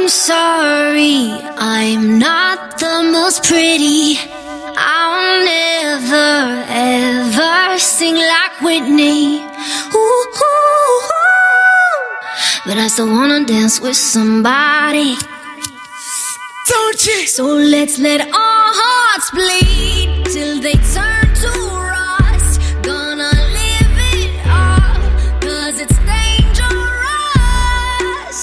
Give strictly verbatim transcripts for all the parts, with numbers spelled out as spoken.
I'm sorry, I'm not the most pretty. I'll never ever sing like Whitney. Ooh, ooh, ooh. But I still wanna dance with somebody. Don't you? So let's let our hearts bleed till they turn to rust. Gonna live it up, cause it's dangerous.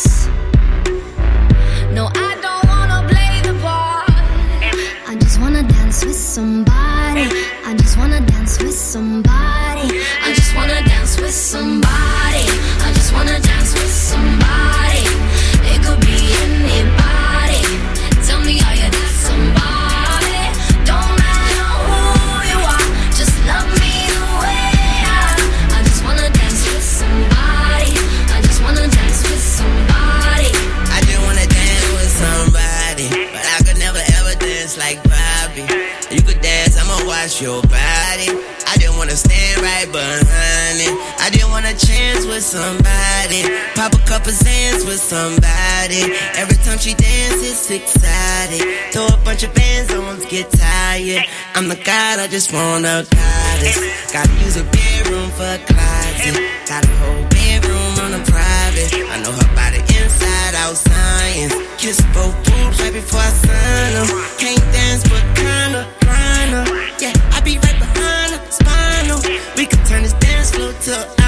No, I don't wanna play the part. I just wanna dance with somebody. I just wanna dance with somebody. I just wanna dance with somebody. I just wanna dance with somebody. It could be anybody. Tell me, are you that somebody? Don't matter who you are, just love me the way I am. I just wanna dance with somebody. I just wanna dance with somebody. I just wanna dance with somebody, but I could never ever dance like Bobby. You could dance, I'ma watch your body. I just wanna stand right behind it. I just want a chance with somebody. Pop a couple sands with somebody. Every time she dances, it's exciting. Throw a bunch of bands on, get tired. I'm the god, I just want a goddess. Gotta use a bedroom for a closet. Got a whole bedroom on a private. I know her body inside out science. Kiss both boobs right before I sign them. Can't dance but kinda grind her. Yeah, I be right behind her, spinal. We could turn this dance floor to